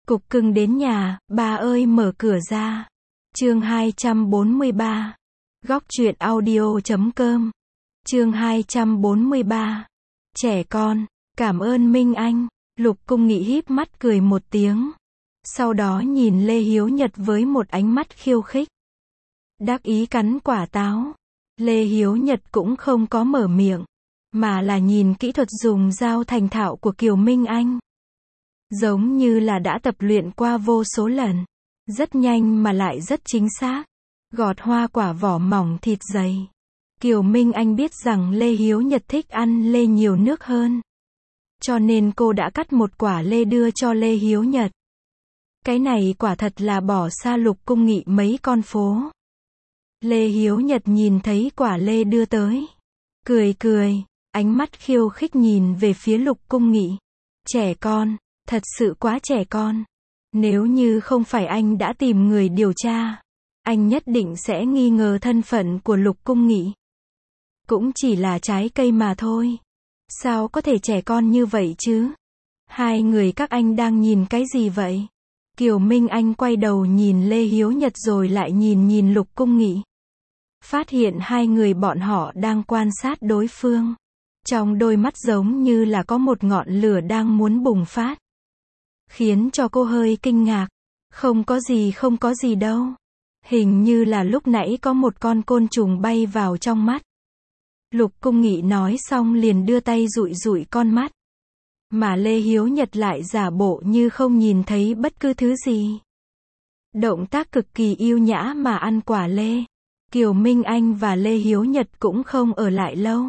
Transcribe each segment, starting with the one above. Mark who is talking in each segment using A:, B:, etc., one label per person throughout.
A: Cục cưng đến nhà, ba ơi mở cửa ra. Chương 243. Góc truyện audio.com. Chương 243. Trẻ con, cảm ơn Minh Anh. Lục Cung Nghị híp mắt cười một tiếng. Sau đó nhìn Lê Hiếu Nhật với một ánh mắt khiêu khích. Đắc ý cắn quả táo. Lê Hiếu Nhật cũng không có mở miệng, mà là nhìn kỹ thuật dùng dao thành thạo của Kiều Minh Anh. Giống như là đã tập luyện qua vô số lần. Rất nhanh mà lại rất chính xác. Gọt hoa quả vỏ mỏng thịt dày. Kiều Minh Anh biết rằng Lê Hiếu Nhật thích ăn lê nhiều nước hơn. Cho nên cô đã cắt một quả lê đưa cho Lê Hiếu Nhật. Cái này quả thật là bỏ xa Lục Cung Nghị mấy con phố. Lê Hiếu Nhật nhìn thấy quả lê đưa tới. Cười cười, ánh mắt khiêu khích nhìn về phía Lục Cung Nghị. Trẻ con, thật sự quá trẻ con. Nếu như không phải anh đã tìm người điều tra, anh nhất định sẽ nghi ngờ thân phận của Lục Cung Nghị. Cũng chỉ là trái cây mà thôi. Sao có thể trẻ con như vậy chứ? Hai người các anh đang nhìn cái gì vậy? Kiều Minh Anh quay đầu nhìn Lê Hiếu Nhật rồi lại nhìn Lục Cung Nghị. Phát hiện hai người bọn họ đang quan sát đối phương. Trong đôi mắt giống như là có một ngọn lửa đang muốn bùng phát. Khiến cho cô hơi kinh ngạc. Không có gì đâu. Hình như là lúc nãy có một con côn trùng bay vào trong mắt. Lục Cung Nghị nói xong liền đưa tay dụi con mắt. Mà Lê Hiếu Nhật lại giả bộ như không nhìn thấy bất cứ thứ gì. Động tác cực kỳ yêu nhã mà ăn quả lê. Kiều Minh Anh và Lê Hiếu Nhật cũng không ở lại lâu.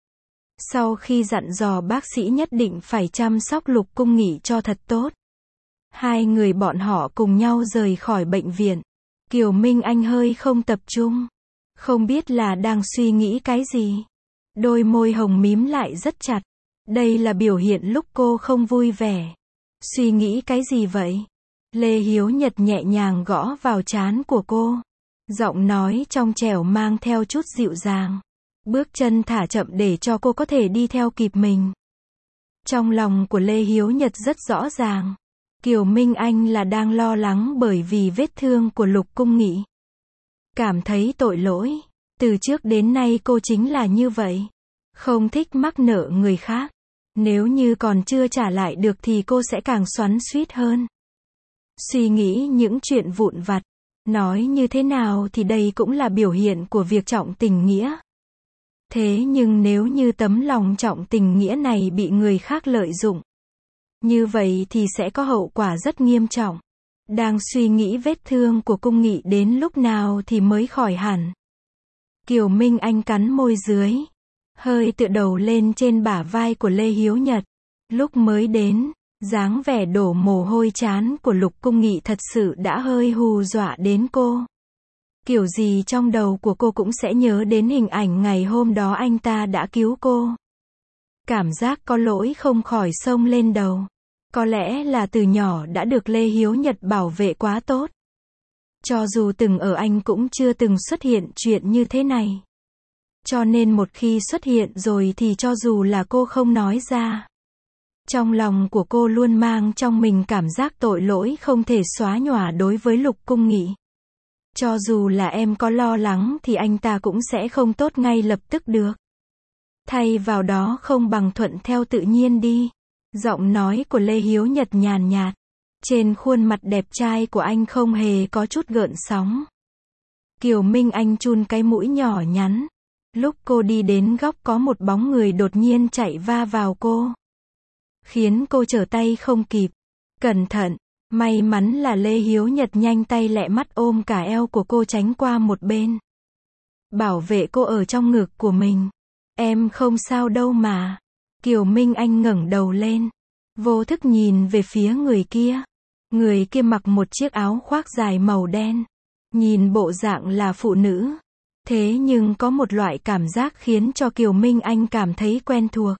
A: Sau khi dặn dò bác sĩ nhất định phải chăm sóc Lục Cung Nghị cho thật tốt, hai người bọn họ cùng nhau rời khỏi bệnh viện. Kiều Minh Anh hơi không tập trung. Không biết là đang suy nghĩ cái gì. Đôi môi hồng mím lại rất chặt. Đây là biểu hiện lúc cô không vui vẻ. Suy nghĩ cái gì vậy? Lê Hiếu Nhật nhẹ nhàng gõ vào trán của cô. Giọng nói trong trẻo mang theo chút dịu dàng. Bước chân thả chậm để cho cô có thể đi theo kịp mình. Trong lòng của Lê Hiếu Nhật rất rõ ràng. Kiều Minh Anh là đang lo lắng bởi vì vết thương của Lục Cung Nghị. Cảm thấy tội lỗi. Từ trước đến nay cô chính là như vậy. Không thích mắc nợ người khác. Nếu như còn chưa trả lại được thì cô sẽ càng xoắn xuýt hơn. Suy nghĩ những chuyện vụn vặt. Nói như thế nào thì đây cũng là biểu hiện của việc trọng tình nghĩa. Thế nhưng nếu như tấm lòng trọng tình nghĩa này bị người khác lợi dụng, như vậy thì sẽ có hậu quả rất nghiêm trọng. Đang suy nghĩ vết thương của Cung Nghị đến lúc nào thì mới khỏi hẳn. Kiều Minh Anh cắn môi dưới, hơi tựa đầu lên trên bả vai của Lê Hiếu Nhật. Lúc mới đến, dáng vẻ đổ mồ hôi trán của Lục Cung Nghị thật sự đã hơi hù dọa đến cô. Kiểu gì trong đầu của cô cũng sẽ nhớ đến hình ảnh ngày hôm đó anh ta đã cứu cô. Cảm giác có lỗi không khỏi xông lên đầu. Có lẽ là từ nhỏ đã được Lê Hiếu Nhật bảo vệ quá tốt. Cho dù từng ở anh cũng chưa từng xuất hiện chuyện như thế này. Cho nên một khi xuất hiện rồi thì cho dù là cô không nói ra, trong lòng của cô luôn mang trong mình cảm giác tội lỗi không thể xóa nhòa đối với Lục Cung Nghị. Cho dù là em có lo lắng thì anh ta cũng sẽ không tốt ngay lập tức được. Thay vào đó không bằng thuận theo tự nhiên đi. Giọng nói của Lê Hiếu Nhật nhàn nhạt. Trên khuôn mặt đẹp trai của anh không hề có chút gợn sóng. Kiều Minh Anh chun cái mũi nhỏ nhắn. Lúc cô đi đến góc có một bóng người đột nhiên chạy va vào cô. Khiến cô trở tay không kịp. Cẩn thận. May mắn là Lê Hiếu Nhật nhanh tay lẹ mắt ôm cả eo của cô tránh qua một bên. Bảo vệ cô ở trong ngực của mình. Em không sao đâu mà. Kiều Minh Anh ngẩng đầu lên. Vô thức nhìn về phía người kia. Người kia mặc một chiếc áo khoác dài màu đen. Nhìn bộ dạng là phụ nữ. Thế nhưng có một loại cảm giác khiến cho Kiều Minh Anh cảm thấy quen thuộc.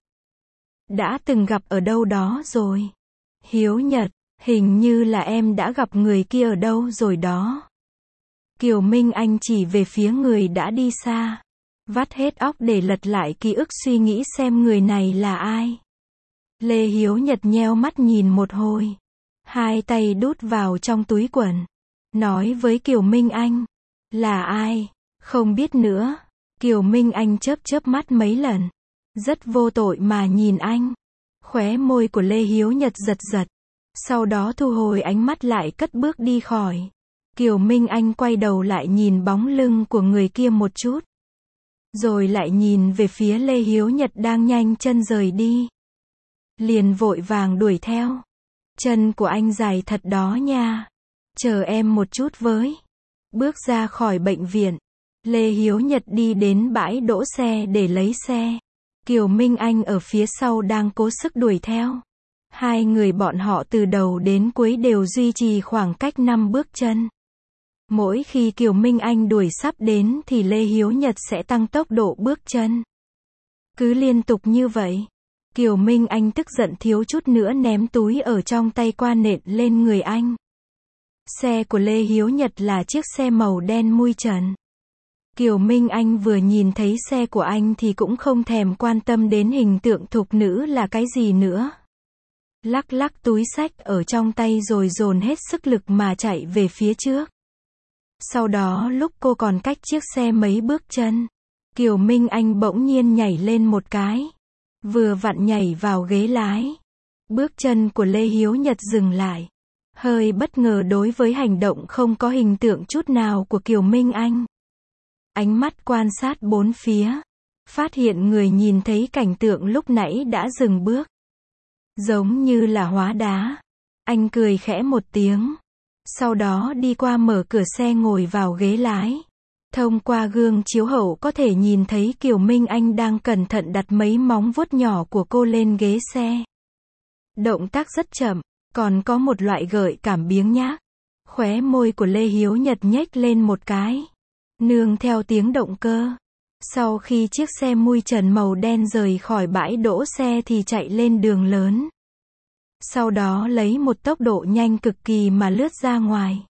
A: Đã từng gặp ở đâu đó rồi. Hiếu Nhật, hình như là em đã gặp người kia ở đâu rồi đó. Kiều Minh Anh chỉ về phía người đã đi xa. Vắt hết óc để lật lại ký ức suy nghĩ xem người này là ai. Lê Hiếu Nhật nheo mắt nhìn một hồi. hai tay đút vào trong túi quần, nói với Kiều Minh Anh, là ai? Không biết nữa. Kiều Minh Anh chớp chớp mắt mấy lần, rất vô tội mà nhìn anh. Khóe môi của Lê Hiếu Nhật giật giật, sau đó thu hồi ánh mắt lại cất bước đi khỏi. Kiều Minh Anh quay đầu lại nhìn bóng lưng của người kia một chút, rồi lại nhìn về phía Lê Hiếu Nhật đang nhanh chân rời đi. Liền vội vàng đuổi theo. Chân của anh dài thật đó nha. Chờ em một chút với. Bước ra khỏi bệnh viện, Lê Hiếu Nhật đi đến bãi đỗ xe để lấy xe. Kiều Minh Anh ở phía sau đang cố sức đuổi theo. Hai người bọn họ từ đầu đến cuối đều duy trì khoảng cách 5 bước chân. Mỗi khi Kiều Minh Anh đuổi sắp đến thì Lê Hiếu Nhật sẽ tăng tốc độ bước chân. Cứ liên tục như vậy, Kiều Minh Anh tức giận thiếu chút nữa ném túi ở trong tay qua nện lên người anh. Xe của Lê Hiếu Nhật là chiếc xe màu đen mui trần. Kiều Minh Anh vừa nhìn thấy xe của anh thì cũng không thèm quan tâm đến hình tượng thục nữ là cái gì nữa. Lắc lắc túi xách ở trong tay rồi dồn hết sức lực mà chạy về phía trước. Sau đó lúc cô còn cách chiếc xe mấy bước chân, Kiều Minh Anh bỗng nhiên nhảy lên một cái. Vừa vặn nhảy vào ghế lái. Bước chân của Lê Hiếu Nhật dừng lại. Hơi bất ngờ đối với hành động không có hình tượng chút nào của Kiều Minh Anh. Ánh mắt quan sát bốn phía. Phát hiện người nhìn thấy cảnh tượng lúc nãy đã dừng bước. Giống như là hóa đá. Anh cười khẽ một tiếng. Sau đó đi qua mở cửa xe ngồi vào ghế lái. Thông qua gương chiếu hậu có thể nhìn thấy Kiều Minh Anh đang cẩn thận đặt mấy móng vuốt nhỏ của cô lên ghế xe. Động tác rất chậm, còn có một loại gợi cảm biếng nhác. Khóe môi của Lê Hiếu Nhật nhếch lên một cái. Nương theo tiếng động cơ. Sau khi chiếc xe mui trần màu đen rời khỏi bãi đỗ xe thì chạy lên đường lớn. Sau đó lấy một tốc độ nhanh cực kỳ mà lướt ra ngoài.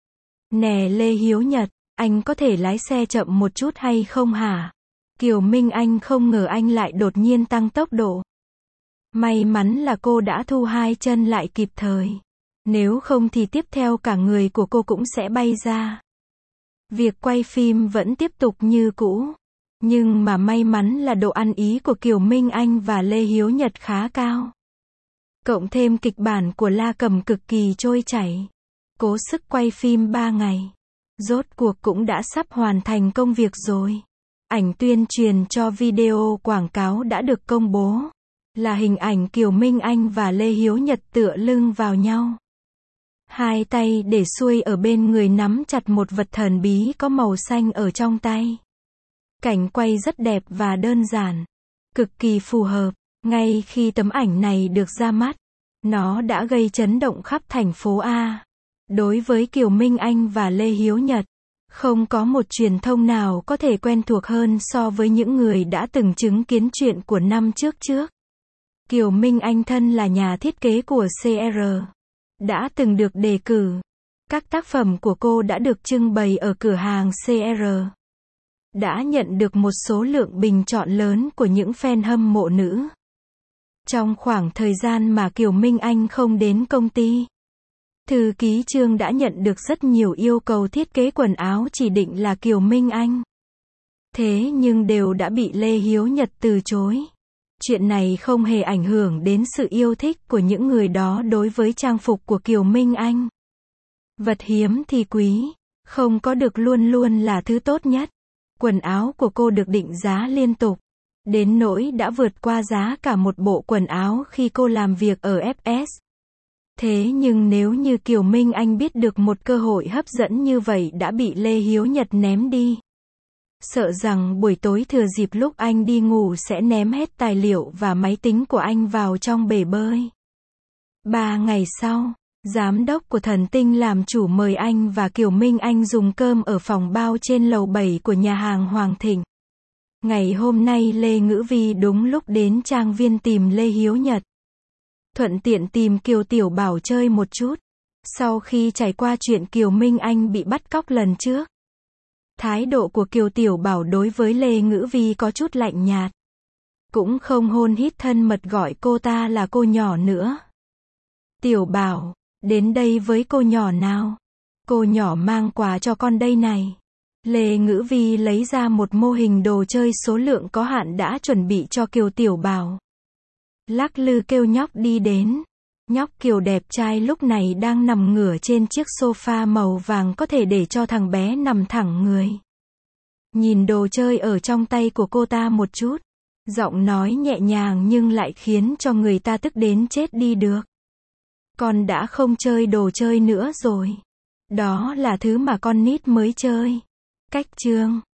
A: Nè Lê Hiếu Nhật, anh có thể lái xe chậm một chút hay không hả? Kiều Minh Anh không ngờ anh lại đột nhiên tăng tốc độ. May mắn là cô đã thu hai chân lại kịp thời. Nếu không thì tiếp theo cả người của cô cũng sẽ bay ra. Việc quay phim vẫn tiếp tục như cũ. Nhưng mà may mắn là độ ăn ý của Kiều Minh Anh và Lê Hiếu Nhật khá cao. Cộng thêm kịch bản của La Cầm cực kỳ trôi chảy. Cố sức quay phim 3 ngày. Rốt cuộc cũng đã sắp hoàn thành công việc rồi. Ảnh tuyên truyền cho video quảng cáo đã được công bố. Là hình ảnh Kiều Minh Anh và Lê Hiếu Nhật tựa lưng vào nhau. Hai tay để xuôi ở bên người nắm chặt một vật thần bí có màu xanh ở trong tay. Cảnh quay rất đẹp và đơn giản. Cực kỳ phù hợp. Ngay khi tấm ảnh này được ra mắt, nó đã gây chấn động khắp thành phố A. Đối với Kiều Minh Anh và Lê Hiếu Nhật, không có một truyền thông nào có thể quen thuộc hơn so với những người đã từng chứng kiến chuyện của năm trước. Kiều Minh Anh thân là nhà thiết kế của CR. Đã từng được đề cử. Các tác phẩm của cô đã được trưng bày ở cửa hàng CR. Đã nhận được một số lượng bình chọn lớn của những fan hâm mộ nữ. Trong khoảng thời gian mà Kiều Minh Anh không đến công ty, thư ký Trương đã nhận được rất nhiều yêu cầu thiết kế quần áo chỉ định là Kiều Minh Anh. Thế nhưng đều đã bị Lê Hiếu Nhật từ chối. Chuyện này không hề ảnh hưởng đến sự yêu thích của những người đó đối với trang phục của Kiều Minh Anh. Vật hiếm thì quý, không có được luôn luôn là thứ tốt nhất. Quần áo của cô được định giá liên tục, đến nỗi đã vượt qua giá cả một bộ quần áo khi cô làm việc ở FS. Thế nhưng nếu như Kiều Minh Anh biết được một cơ hội hấp dẫn như vậy đã bị Lê Hiếu Nhật ném đi. Sợ rằng buổi tối thừa dịp lúc anh đi ngủ sẽ ném hết tài liệu và máy tính của anh vào trong bể bơi. 3 ngày sau, giám đốc của Thần Tinh làm chủ mời anh và Kiều Minh Anh dùng cơm ở phòng bao trên lầu 7 của nhà hàng Hoàng Thịnh. Ngày hôm nay Lê Ngữ Vi đúng lúc đến trang viên tìm Lê Hiếu Nhật. Thuận tiện tìm Kiều Tiểu Bảo chơi một chút. Sau khi trải qua chuyện Kiều Minh Anh bị bắt cóc lần trước, thái độ của Kiều Tiểu Bảo đối với Lê Ngữ Vi có chút lạnh nhạt. Cũng không hôn hít thân mật gọi cô ta là cô nhỏ nữa. Tiểu Bảo, Đến đây với cô nhỏ nào. Cô nhỏ mang quà cho con đây này. Lê Ngữ Vi lấy ra một mô hình đồ chơi số lượng có hạn đã chuẩn bị cho Kiều Tiểu Bảo. Lắc lư kêu nhóc đi đến. Nhóc Kiều đẹp trai lúc này đang nằm ngửa trên chiếc sofa màu vàng có thể để cho thằng bé nằm thẳng người. Nhìn đồ chơi ở trong tay của cô ta một chút. Giọng nói nhẹ nhàng nhưng lại khiến cho người ta tức đến chết đi được. Con đã không chơi đồ chơi nữa rồi. Đó là thứ mà con nít mới chơi. Cách chương